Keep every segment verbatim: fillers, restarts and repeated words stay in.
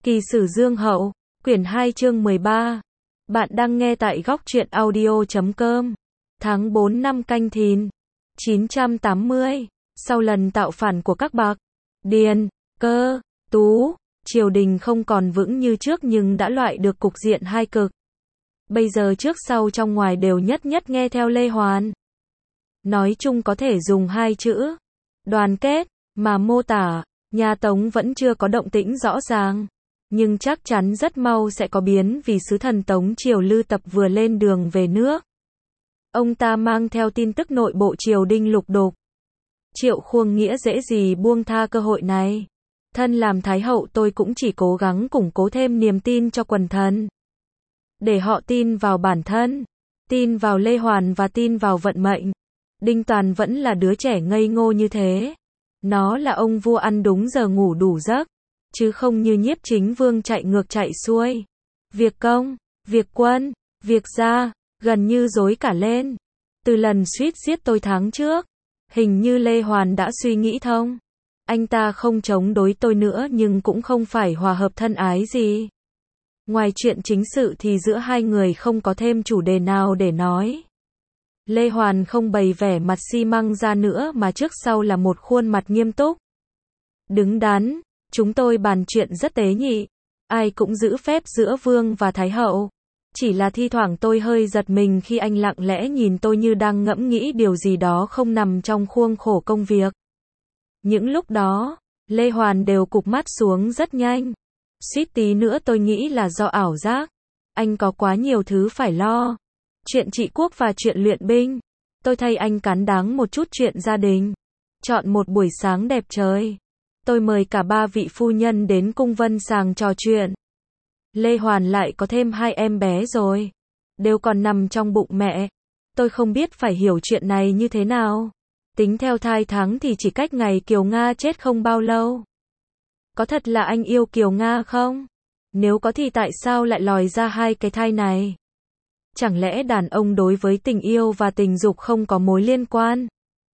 Kỳ sử Dương Hậu, quyển hai chương mười ba. Bạn đang nghe tại góc truyện audio chấm com. Tháng tư năm Canh Thìn, chín trăm tám mươi. Sau lần tạo phản của các bạc Điền, Cơ, Tú, triều đình không còn vững như trước nhưng đã loại được cục diện hai cực. Bây giờ trước sau trong ngoài đều nhất nhất nghe theo Lê Hoàn. Nói chung có thể dùng hai chữ đoàn kết mà mô tả. Nhà Tống vẫn chưa có động tĩnh rõ ràng, nhưng chắc chắn rất mau sẽ có biến vì sứ thần Tống triều Lư Tập vừa lên đường về nước. Ông ta mang theo tin tức nội bộ triều đình lục đục. Triệu Khuông Nghĩa dễ gì buông tha cơ hội này. Thân làm Thái hậu tôi cũng chỉ cố gắng củng cố thêm niềm tin cho quần thần. Để họ tin vào bản thân, tin vào Lê Hoàn và tin vào vận mệnh. Đinh Toàn vẫn là đứa trẻ ngây ngô như thế. Nó là ông vua ăn đúng giờ ngủ đủ giấc, chứ không như Nhiếp Chính Vương chạy ngược chạy xuôi. Việc công, việc quân, việc gia, gần như rối cả lên. Từ lần suýt giết tôi tháng trước, hình như Lê Hoàn đã suy nghĩ thông. Anh ta không chống đối tôi nữa nhưng cũng không phải hòa hợp thân ái gì. Ngoài chuyện chính sự thì giữa hai người không có thêm chủ đề nào để nói. Lê Hoàn không bày vẻ mặt xi măng ra nữa mà trước sau là một khuôn mặt nghiêm túc. Đứng đắn, chúng tôi bàn chuyện rất tế nhị. Ai cũng giữ phép giữa Vương và Thái hậu. Chỉ là thi thoảng tôi hơi giật mình khi anh lặng lẽ nhìn tôi như đang ngẫm nghĩ điều gì đó không nằm trong khuôn khổ công việc. Những lúc đó, Lê Hoàn đều cụp mắt xuống rất nhanh. Suýt tí nữa tôi nghĩ là do ảo giác. Anh có quá nhiều thứ phải lo. Chuyện trị quốc và chuyện luyện binh. Tôi thay anh cán đáng một chút chuyện gia đình. Chọn một buổi sáng đẹp trời. Tôi mời cả ba vị phu nhân đến cung Vân Sàng trò chuyện. Lê Hoàn lại có thêm hai em bé rồi. Đều còn nằm trong bụng mẹ. Tôi không biết phải hiểu chuyện này như thế nào. Tính theo thai tháng thì chỉ cách ngày Kiều Nga chết không bao lâu. Có thật là anh yêu Kiều Nga không? Nếu có thì tại sao lại lòi ra hai cái thai này? Chẳng lẽ đàn ông đối với tình yêu và tình dục không có mối liên quan?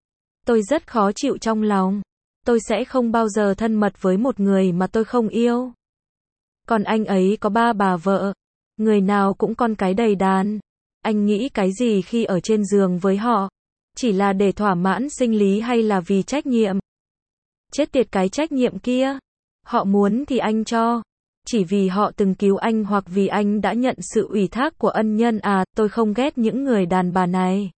Tôi rất khó chịu trong lòng. Tôi sẽ không bao giờ thân mật với một người mà tôi không yêu. Còn anh ấy có ba bà vợ. Người nào cũng con cái đầy đàn. Anh nghĩ cái gì khi ở trên giường với họ? Chỉ là để thỏa mãn sinh lý hay là vì trách nhiệm? Chết tiệt cái trách nhiệm kia. Họ muốn thì anh cho. Chỉ vì họ từng cứu anh hoặc vì anh đã nhận sự ủy thác của ân nhân à, tôi không ghét những người đàn bà này.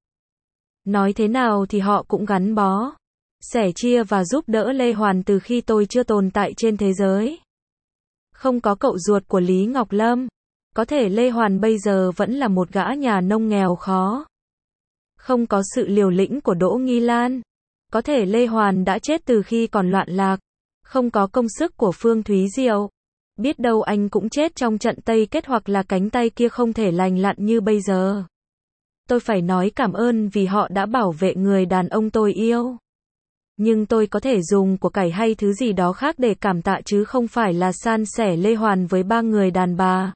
Nói thế nào thì họ cũng gắn bó, sẻ chia và giúp đỡ Lê Hoàn từ khi tôi chưa tồn tại trên thế giới. Không có cậu ruột của Lý Ngọc Lâm, có thể Lê Hoàn bây giờ vẫn là một gã nhà nông nghèo khó. Không có sự liều lĩnh của Đỗ Nghi Lan, có thể Lê Hoàn đã chết từ khi còn loạn lạc. Không có công sức của Phương Thúy Diệu, biết đâu anh cũng chết trong trận Tây Kết hoặc là cánh tay kia không thể lành lặn như bây giờ. Tôi phải nói cảm ơn vì họ đã bảo vệ người đàn ông tôi yêu. Nhưng tôi có thể dùng của cải hay thứ gì đó khác để cảm tạ chứ không phải là san sẻ Lê Hoàn với ba người đàn bà.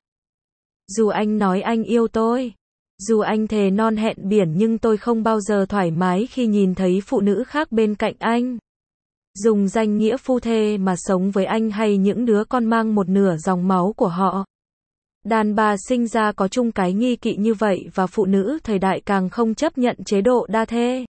Dù anh nói anh yêu tôi, dù anh thề non hẹn biển nhưng tôi không bao giờ thoải mái khi nhìn thấy phụ nữ khác bên cạnh anh. Dùng danh nghĩa phu thê mà sống với anh hay những đứa con mang một nửa dòng máu của họ. Đàn bà sinh ra có chung cái nghi kỵ như vậy và phụ nữ thời đại càng không chấp nhận chế độ đa thê.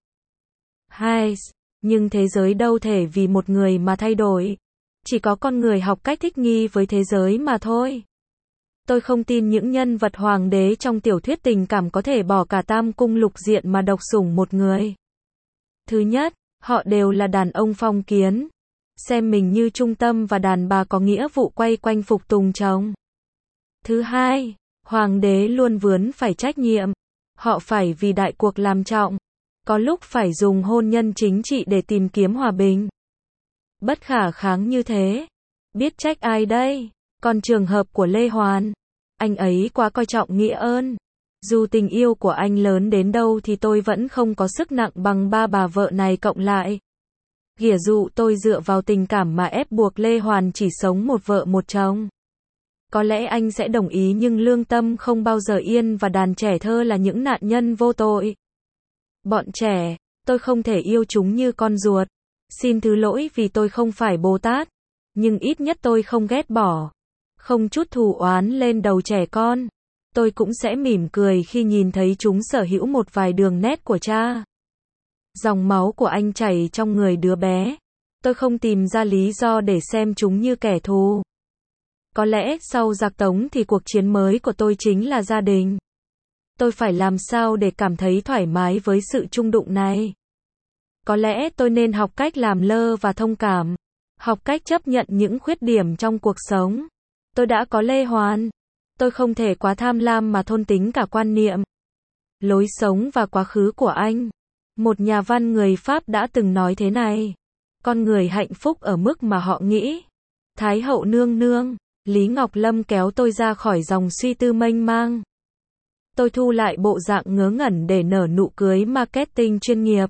Hai, nhưng thế giới đâu thể vì một người mà thay đổi. Chỉ có con người học cách thích nghi với thế giới mà thôi. Tôi không tin những nhân vật hoàng đế trong tiểu thuyết tình cảm có thể bỏ cả tam cung lục diện mà độc sủng một người. Thứ nhất, họ đều là đàn ông phong kiến, xem mình như trung tâm và đàn bà có nghĩa vụ quay quanh phục tùng chồng. Thứ hai, hoàng đế luôn vướng phải trách nhiệm, họ phải vì đại cuộc làm trọng, có lúc phải dùng hôn nhân chính trị để tìm kiếm hòa bình. Bất khả kháng như thế, biết trách ai đây? Còn trường hợp của Lê Hoàn, anh ấy quá coi trọng nghĩa ơn. Dù tình yêu của anh lớn đến đâu thì tôi vẫn không có sức nặng bằng ba bà vợ này cộng lại. Ghỉa dụ tôi dựa vào tình cảm mà ép buộc Lê Hoàn chỉ sống một vợ một chồng. Có lẽ anh sẽ đồng ý nhưng lương tâm không bao giờ yên và đàn trẻ thơ là những nạn nhân vô tội. Bọn trẻ, tôi không thể yêu chúng như con ruột. Xin thứ lỗi vì tôi không phải Bồ Tát. Nhưng ít nhất tôi không ghét bỏ. không chút thù oán lên đầu trẻ con. Tôi cũng sẽ mỉm cười khi nhìn thấy chúng sở hữu một vài đường nét của cha. Dòng máu của anh chảy trong người đứa bé. Tôi không tìm ra lý do để xem chúng như kẻ thù. Có lẽ sau giặc Tống thì cuộc chiến mới của tôi chính là gia đình. Tôi phải làm sao để cảm thấy thoải mái với sự chung đụng này? Có lẽ tôi nên học cách làm lơ và thông cảm. Học cách chấp nhận những khuyết điểm trong cuộc sống. Tôi đã có Lê Hoàn. Tôi không thể quá tham lam mà thôn tính cả quan niệm, lối sống và quá khứ của anh. Một nhà văn người Pháp đã từng nói thế này. Con người hạnh phúc ở mức mà họ nghĩ. Thái hậu nương nương. Lý Ngọc Lâm kéo tôi ra khỏi dòng suy tư mênh mang. Tôi thu lại bộ dạng ngớ ngẩn để nở nụ cười marketing chuyên nghiệp.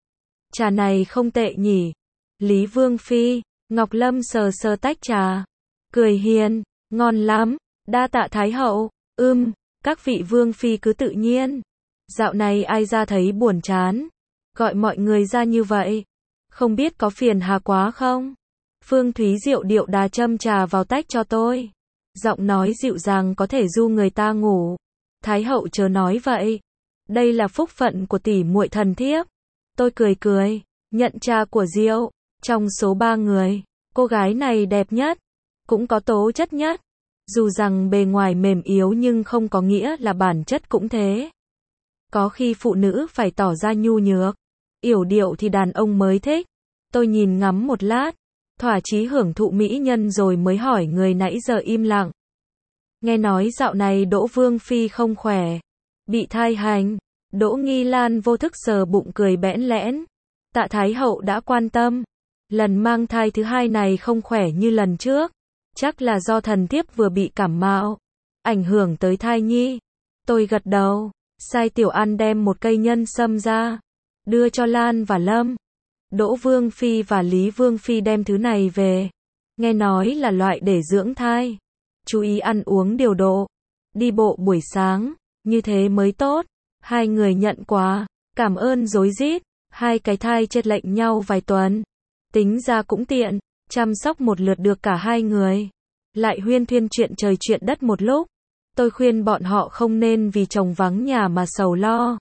Trà này không tệ nhỉ. Lý Vương Phi. Ngọc Lâm sờ sờ tách trà. Cười hiền. Ngon lắm. Đa tạ Thái hậu. Ưm, các vị Vương Phi cứ tự nhiên. Dạo này ai ra thấy buồn chán. Gọi mọi người ra như vậy. Không biết có phiền hà quá không? Phương Thúy Diệu điệu đà châm trà vào tách cho tôi. Giọng nói dịu dàng có thể du người ta ngủ. Thái hậu chớ nói vậy. Đây là phúc phận của tỷ muội thần thiếp. Tôi cười cười, nhận trà của Diệu. Trong số ba người, cô gái này đẹp nhất, cũng có tố chất nhất. Dù rằng bề ngoài mềm yếu nhưng không có nghĩa là bản chất cũng thế. Có khi phụ nữ phải tỏ ra nhu nhược, yểu điệu thì đàn ông mới thích. Tôi nhìn ngắm một lát, thỏa chí hưởng thụ mỹ nhân rồi mới hỏi người nãy giờ im lặng. Nghe nói dạo này Đỗ Vương Phi không khỏe, bị thai hành. Đỗ Nghi Lan vô thức sờ bụng cười bẽn lẽn. Tạ Thái hậu đã quan tâm. Lần mang thai thứ hai này không khỏe như lần trước. Chắc là do thần thiếp vừa bị cảm mạo, ảnh hưởng tới thai nhi. Tôi gật đầu, sai Tiểu An đem một cây nhân sâm ra, đưa cho Lan và Lâm. Đỗ Vương Phi và Lý Vương Phi đem thứ này về. Nghe nói là loại để dưỡng thai. Chú ý ăn uống điều độ. Đi bộ buổi sáng, như thế mới tốt. Hai người nhận quà, cảm ơn rối rít. Hai cái thai chênh lệch nhau vài tuần. Tính ra cũng tiện, chăm sóc một lượt được cả hai người. Lại huyên thuyên chuyện trời chuyện đất một lúc. Tôi khuyên bọn họ không nên vì chồng vắng nhà mà sầu lo.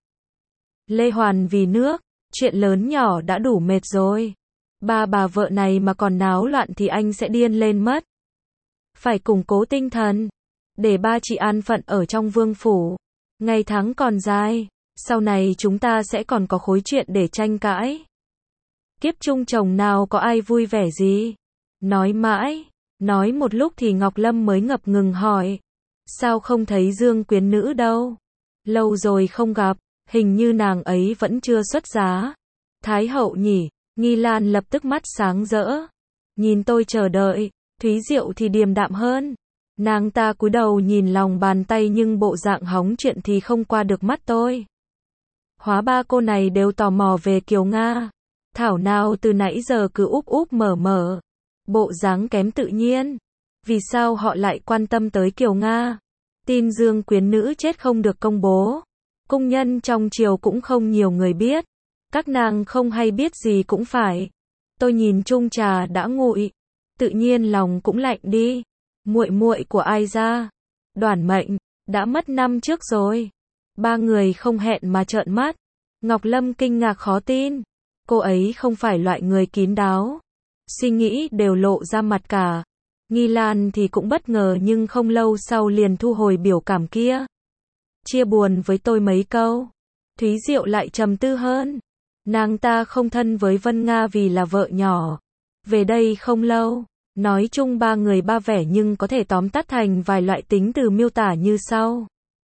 Lê Hoàn vì nước, chuyện lớn nhỏ đã đủ mệt rồi. Ba bà vợ này mà còn náo loạn thì anh sẽ điên lên mất. Phải củng cố tinh thần, để ba chị an phận ở trong vương phủ. Ngày tháng còn dài, sau này chúng ta sẽ còn có khối chuyện để tranh cãi. Kiếp chung chồng nào có ai vui vẻ gì. Nói mãi, nói một lúc thì Ngọc Lâm mới ngập ngừng hỏi. Sao không thấy Dương Quyến Nữ đâu? Lâu rồi không gặp, hình như nàng ấy vẫn chưa xuất giá. Thái hậu nhỉ? Nghi Lan lập tức mắt sáng rỡ. Nhìn tôi chờ đợi, Thúy Diệu thì điềm đạm hơn. Nàng ta cúi đầu nhìn lòng bàn tay nhưng bộ dạng hóng chuyện thì không qua được mắt tôi. Hóa ba cô này đều tò mò về Kiều Nga. Thảo nào từ nãy giờ cứ úp úp mở mở. Bộ dáng kém tự nhiên. Vì sao họ lại quan tâm tới Kiều Nga? Tin Dương Quyến Nữ chết không được công bố. Cung nhân trong triều cũng không nhiều người biết. Các nàng không hay biết gì cũng phải. Tôi nhìn chung trà đã nguội, tự nhiên lòng cũng lạnh đi. Muội muội của ai ra? Đoản Mệnh, đã mất năm trước rồi. Ba người không hẹn mà trợn mắt. Ngọc Lâm kinh ngạc khó tin. Cô ấy không phải loại người kín đáo. Suy nghĩ đều lộ ra mặt cả. Nghi Lan thì cũng bất ngờ nhưng không lâu sau liền thu hồi biểu cảm kia. Chia buồn với tôi mấy câu. Thúy Diệu lại trầm tư hơn. Nàng ta không thân với Vân Nga vì là vợ nhỏ. Về đây không lâu. Nói chung ba người ba vẻ nhưng có thể tóm tắt thành vài loại tính từ miêu tả như sau.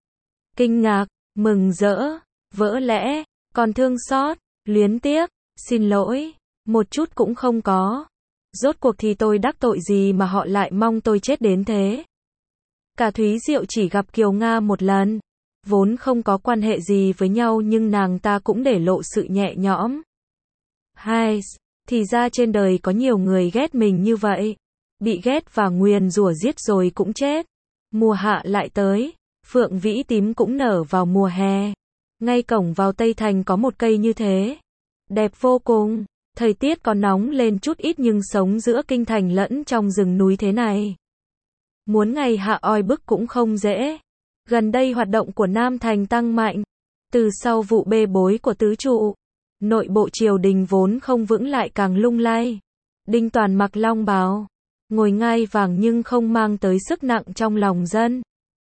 Kinh ngạc, mừng rỡ, vỡ lẽ, còn thương xót, luyến tiếc, xin lỗi, một chút cũng không có. Rốt cuộc thì tôi đắc tội gì mà họ lại mong tôi chết đến thế. Cả Thúy Diệu chỉ gặp Kiều Nga một lần. Vốn không có quan hệ gì với nhau nhưng nàng ta cũng để lộ sự nhẹ nhõm. Hai, thì ra trên đời có nhiều người ghét mình như vậy. Bị ghét và nguyền rủa giết rồi cũng chết. Mùa hạ lại tới, phượng vĩ tím cũng nở vào mùa hè. Ngay cổng vào Tây Thành có một cây như thế. Đẹp vô cùng, thời tiết có nóng lên chút ít nhưng sống giữa kinh thành lẫn trong rừng núi thế này. Muốn ngày hạ oi bức cũng không dễ. Gần đây hoạt động của Nam Thành tăng mạnh. Từ sau vụ bê bối của tứ trụ, nội bộ triều đình vốn không vững lại càng lung lay. Đinh Toàn mặc long bào, ngồi ngai vàng nhưng không mang tới sức nặng trong lòng dân.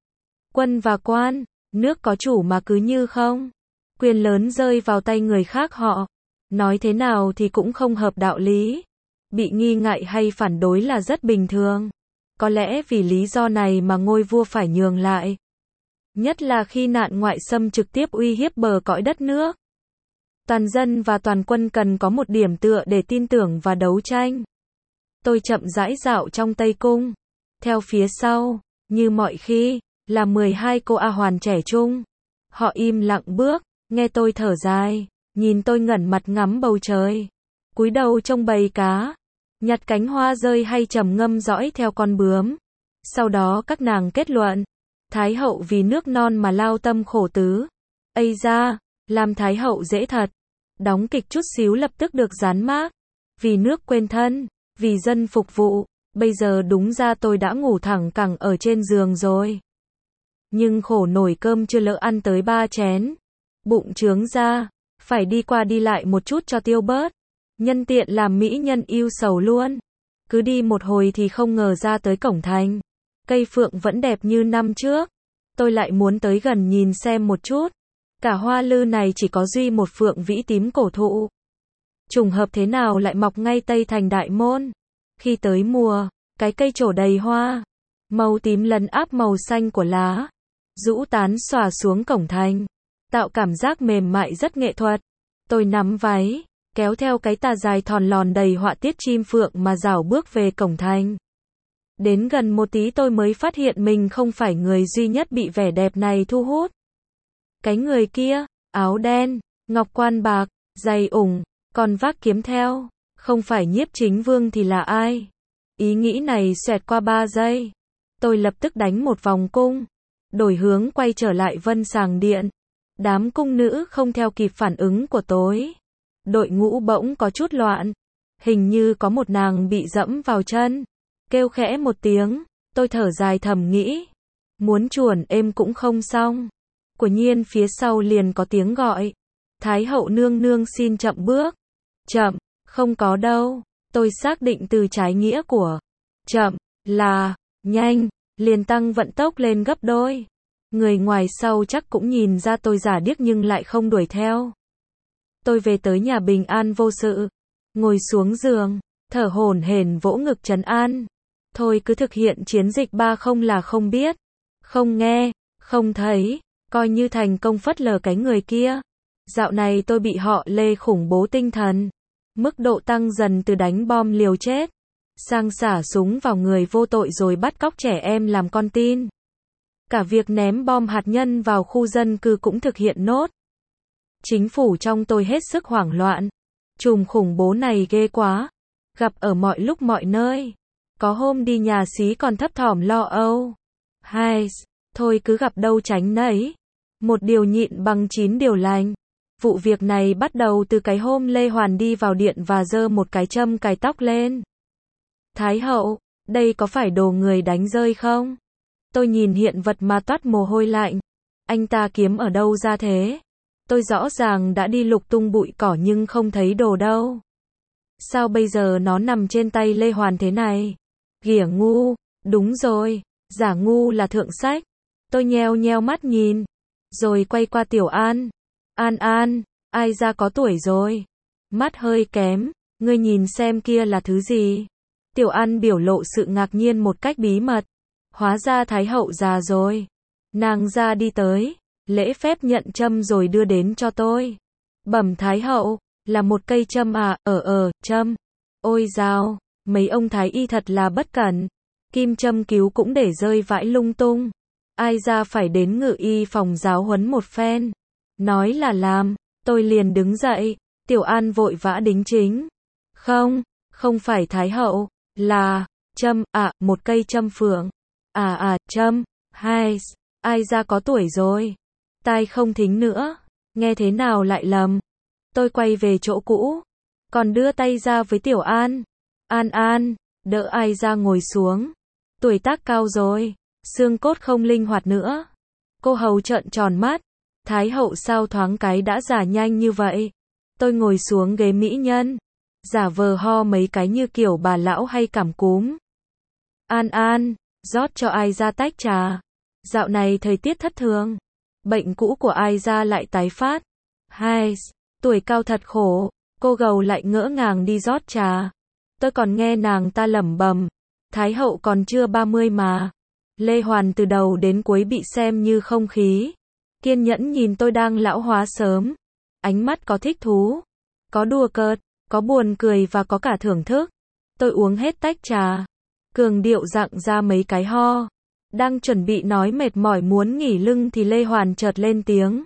Quân và quan, nước có chủ mà cứ như không. Quyền lớn rơi vào tay người khác họ. Nói thế nào thì cũng không hợp đạo lý. Bị nghi ngại hay phản đối là rất bình thường. Có lẽ vì lý do này mà ngôi vua phải nhường lại. Nhất là khi nạn ngoại xâm trực tiếp uy hiếp bờ cõi đất nước. Toàn dân và toàn quân cần có một điểm tựa để tin tưởng và đấu tranh. Tôi chậm rãi dạo trong Tây Cung. Theo phía sau, như mọi khi, là mười hai cô A Hoàn trẻ trung. Họ im lặng bước, nghe tôi thở dài, nhìn tôi ngẩn mặt ngắm bầu trời. Cúi đầu trông bầy cá, nhặt cánh hoa rơi hay trầm ngâm dõi theo con bướm. Sau đó các nàng kết luận, Thái hậu vì nước non mà lao tâm khổ tứ. Ây da, làm Thái hậu dễ thật. Đóng kịch chút xíu lập tức được dán mác. Vì nước quên thân, vì dân phục vụ. Bây giờ đúng ra tôi đã ngủ thẳng cẳng ở trên giường rồi. Nhưng khổ nổi cơm chưa lỡ ăn tới ba chén. Bụng trướng ra, phải đi qua đi lại một chút cho tiêu bớt. Nhân tiện làm mỹ nhân yêu sầu luôn. Cứ đi một hồi thì không ngờ ra tới cổng thành. Cây phượng vẫn đẹp như năm trước. Tôi lại muốn tới gần nhìn xem một chút. Cả hoa lư này chỉ có duy một phượng vĩ tím cổ thụ. Trùng hợp thế nào lại mọc ngay tây thành đại môn. Khi tới mùa, cái cây trổ đầy hoa. Màu tím lấn áp màu xanh của lá. Rũ tán xòa xuống cổng thành. Tạo cảm giác mềm mại rất nghệ thuật. Tôi nắm váy, kéo theo cái tà dài thòn lòn đầy họa tiết chim phượng mà rảo bước về cổng thành. Đến gần một tí tôi mới phát hiện mình không phải người duy nhất bị vẻ đẹp này thu hút. Cái người kia, áo đen, ngọc quan bạc, giày ủng, còn vác kiếm theo, không phải Nhiếp Chính Vương thì là ai? Ý nghĩ này xoẹt qua ba giây. Tôi lập tức đánh một vòng cung, đổi hướng quay trở lại Vân Sàng Điện. Đám cung nữ không theo kịp phản ứng của tôi. Đội ngũ bỗng có chút loạn. Hình như có một nàng bị dẫm vào chân. Kêu khẽ một tiếng, tôi thở dài thầm nghĩ. Muốn chuồn êm cũng không xong. Quả nhiên phía sau liền có tiếng gọi. Thái hậu nương nương xin chậm bước. Chậm, không có đâu. Tôi xác định từ trái nghĩa của chậm là nhanh, liền tăng vận tốc lên gấp đôi. Người ngoài sau chắc cũng nhìn ra tôi giả điếc nhưng lại không đuổi theo. Tôi về tới nhà bình an vô sự. Ngồi xuống giường, thở hổn hển vỗ ngực trấn an. Thôi cứ thực hiện chiến dịch ba không là không biết, không nghe, không thấy, coi như thành công phớt lờ cái người kia. Dạo này tôi bị họ Lê khủng bố tinh thần. Mức độ tăng dần từ đánh bom liều chết, sang xả súng vào người vô tội rồi bắt cóc trẻ em làm con tin. Cả việc ném bom hạt nhân vào khu dân cư cũng thực hiện nốt. Chính phủ trong tôi hết sức hoảng loạn. Trùm khủng bố này ghê quá. Gặp ở mọi lúc mọi nơi. Có hôm đi nhà xí còn thấp thỏm lo âu. Hai, thôi cứ gặp đâu tránh nấy. Một điều nhịn bằng chín điều lành. Vụ việc này bắt đầu từ cái hôm Lê Hoàn đi vào điện và giơ một cái châm cài tóc lên. Thái hậu, đây có phải đồ người đánh rơi không? Tôi nhìn hiện vật mà toát mồ hôi lạnh. Anh ta kiếm ở đâu ra thế? Tôi rõ ràng đã đi lục tung bụi cỏ nhưng không thấy đồ đâu. Sao bây giờ nó nằm trên tay Lê Hoàn thế này? Ghỉa ngu, đúng rồi, giả ngu là thượng sách. Tôi nheo nheo mắt nhìn, rồi quay qua Tiểu An. An An, ai ra có tuổi rồi? Mắt hơi kém, ngươi nhìn xem kia là thứ gì? Tiểu An biểu lộ sự ngạc nhiên một cách bí mật. Hóa ra Thái hậu già rồi. Nàng ra đi tới, lễ phép nhận châm rồi đưa đến cho tôi. Bẩm Thái hậu, là một cây châm à, ờ ờ, châm. Ôi dào, mấy ông thái y thật là bất cẩn. Kim châm cứu cũng để rơi vãi lung tung. Ai ra phải đến ngự y phòng giáo huấn một phen. Nói là làm, tôi liền đứng dậy. Tiểu An vội vã đính chính. Không, không phải Thái hậu, là châm, à, một cây châm phượng. À à, châm, hai, ai ra có tuổi rồi. Tai không thính nữa, nghe thế nào lại lầm. Tôi quay về chỗ cũ, còn đưa tay ra với Tiểu An. An An, đỡ ai ra ngồi xuống. Tuổi tác cao rồi, xương cốt không linh hoạt nữa. Cô hầu trợn tròn mắt. Thái hậu sao thoáng cái đã già nhanh như vậy? Tôi ngồi xuống ghế mỹ nhân, giả vờ ho mấy cái như kiểu bà lão hay cảm cúm. An An, rót cho ai ra tách trà. Dạo này thời tiết thất thường, bệnh cũ của ai ra lại tái phát. Hai, tuổi cao thật khổ. Cô gầu lại ngỡ ngàng đi rót trà. Tôi còn nghe nàng ta lẩm bẩm, Thái hậu còn chưa ba mươi mà. Lê Hoàn từ đầu đến cuối bị xem như không khí. Kiên nhẫn nhìn tôi đang lão hóa sớm. Ánh mắt có thích thú, có đùa cợt, có buồn cười và có cả thưởng thức. Tôi uống hết tách trà, cường điệu dặng ra mấy cái ho. Đang chuẩn bị nói mệt mỏi muốn nghỉ lưng thì Lê Hoàn chợt lên tiếng.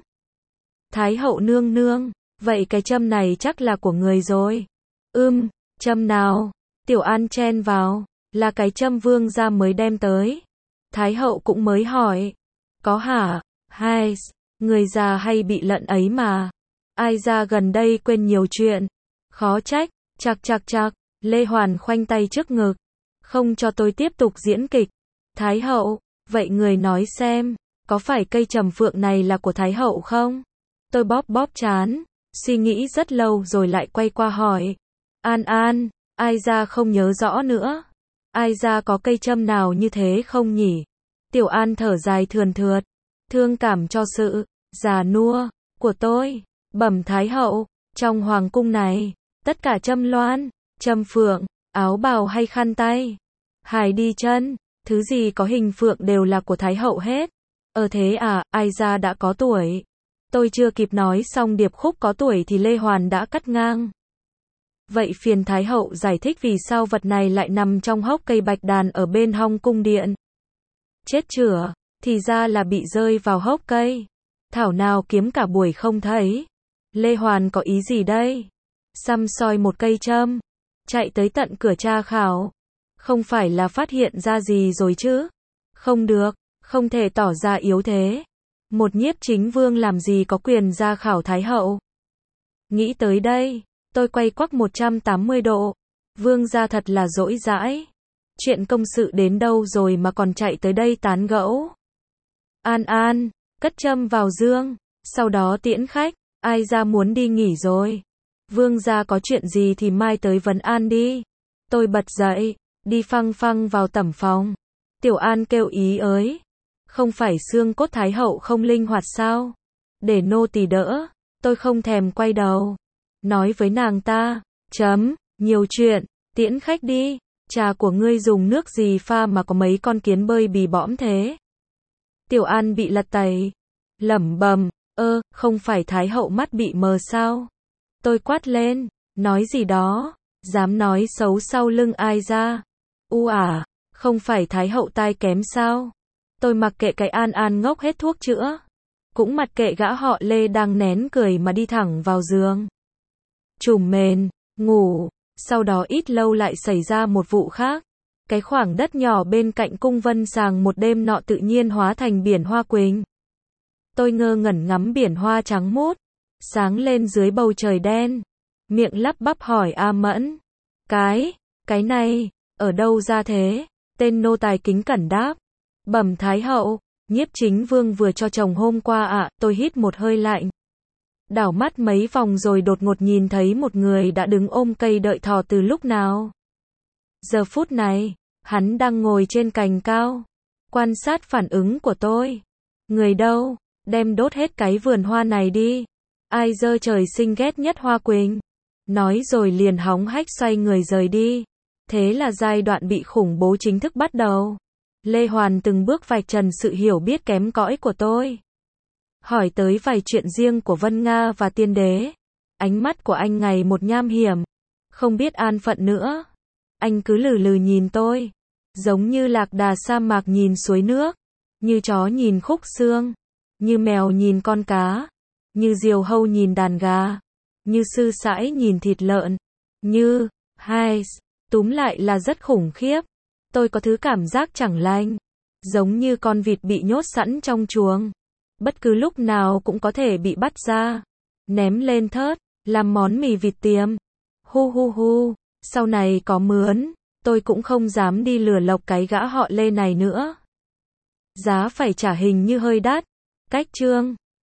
Thái hậu nương nương, vậy cái châm này chắc là của người rồi. Ưm, châm nào? Tiểu An chen vào, là cái châm vương gia mới đem tới. Thái hậu cũng mới hỏi. Có hả? Hai, người già hay bị lận ấy mà. Ai ra gần đây quên nhiều chuyện. Khó trách, chạc chạc chạc. Lê Hoàn khoanh tay trước ngực, không cho tôi tiếp tục diễn kịch. Thái hậu, vậy người nói xem, có phải cây trầm phượng này là của Thái hậu không? Tôi bóp bóp trán, suy nghĩ rất lâu rồi lại quay qua hỏi. An An, ai ra không nhớ rõ nữa. Ai ra có cây châm nào như thế không nhỉ? Tiểu An thở dài thườn thượt, thương cảm cho sự già nua của tôi. Bẩm Thái hậu, trong hoàng cung này, tất cả châm loan, châm phượng, áo bào hay khăn tay, hài đi chân, thứ gì có hình phượng đều là của Thái hậu hết. Ờ thế à, ai ra đã có tuổi. Tôi chưa kịp nói xong điệp khúc có tuổi thì Lê Hoàn đã cắt ngang. Vậy phiền Thái hậu giải thích vì sao vật này lại nằm trong hốc cây bạch đàn ở bên hông cung điện. Chết chửa, thì ra là bị rơi vào hốc cây. Thảo nào kiếm cả buổi không thấy. Lê Hoàn có ý gì đây? Xăm soi một cây châm, chạy tới tận cửa tra khảo. Không phải là phát hiện ra gì rồi chứ? Không được, không thể tỏ ra yếu thế. Một nhiếp chính vương làm gì có quyền ra khảo Thái hậu. Nghĩ tới đây, tôi quay quắc một trăm tám mươi độ. Vương gia thật là dỗi dãi. Chuyện công sự đến đâu rồi mà còn chạy tới đây tán gẫu. An An, cất châm vào dương, sau đó tiễn khách. Ai ra muốn đi nghỉ rồi. Vương gia có chuyện gì thì mai tới vấn an đi. Tôi bật dậy, đi phăng phăng vào tẩm phòng. Tiểu An kêu ý ới. Không phải xương cốt Thái hậu không linh hoạt sao? Để nô tỳ đỡ. Tôi không thèm quay đầu. Nói với nàng ta, chấm, nhiều chuyện, tiễn khách đi. Trà của ngươi dùng nước gì pha mà có mấy con kiến bơi bì bõm thế? Tiểu An bị lật tẩy, lẩm bẩm, ơ, không phải Thái hậu mắt bị mờ sao? Tôi quát lên, nói gì đó, dám nói xấu sau lưng ai ra? U à, không phải Thái hậu tai kém sao? Tôi mặc kệ cái An An ngốc hết thuốc chữa. Cũng mặc kệ gã họ Lê đang nén cười mà đi thẳng vào giường. Trùm mền, ngủ, sau đó ít lâu lại xảy ra một vụ khác. Cái khoảng đất nhỏ bên cạnh cung Vân Sàng một đêm nọ tự nhiên hóa thành biển hoa quỳnh. Tôi ngơ ngẩn ngắm biển hoa trắng mốt, sáng lên dưới bầu trời đen. Miệng lắp bắp hỏi A Mẫn. Cái, cái này, ở đâu ra thế? Tên nô tài kính cẩn đáp. Bẩm Thái hậu, nhiếp chính vương vừa cho chồng hôm qua ạ. À, tôi hít một hơi lạnh. Đảo mắt mấy vòng rồi đột ngột nhìn thấy một người đã đứng ôm cây đợi thò từ lúc nào. Giờ phút này, hắn đang ngồi trên cành cao, quan sát phản ứng của tôi. Người đâu? Đem đốt hết cái vườn hoa này đi. Ai dơ trời sinh ghét nhất hoa quỳnh. Nói rồi liền hóng hách xoay người rời đi. Thế là giai đoạn bị khủng bố chính thức bắt đầu. Lê Hoàn từng bước vạch trần sự hiểu biết kém cỏi của tôi. Hỏi tới vài chuyện riêng của Vân Nga và Tiên Đế. Ánh mắt của anh ngày một nham hiểm. Không biết an phận nữa. Anh cứ lừ lừ nhìn tôi. Giống như lạc đà sa mạc nhìn suối nước. Như chó nhìn khúc xương. Như mèo nhìn con cá. Như diều hâu nhìn đàn gà. Như sư sãi nhìn thịt lợn. Như, hai, túm lại là rất khủng khiếp. Tôi có thứ cảm giác chẳng lành. Giống như con vịt bị nhốt sẵn trong chuồng. Bất cứ lúc nào cũng có thể bị bắt ra. Ném lên thớt, làm món mì vịt tiềm. Hu hu hu, sau này có mướn, tôi cũng không dám đi lừa lọc cái gã họ Lê này nữa. Giá phải trả hình như hơi đắt. Cách chương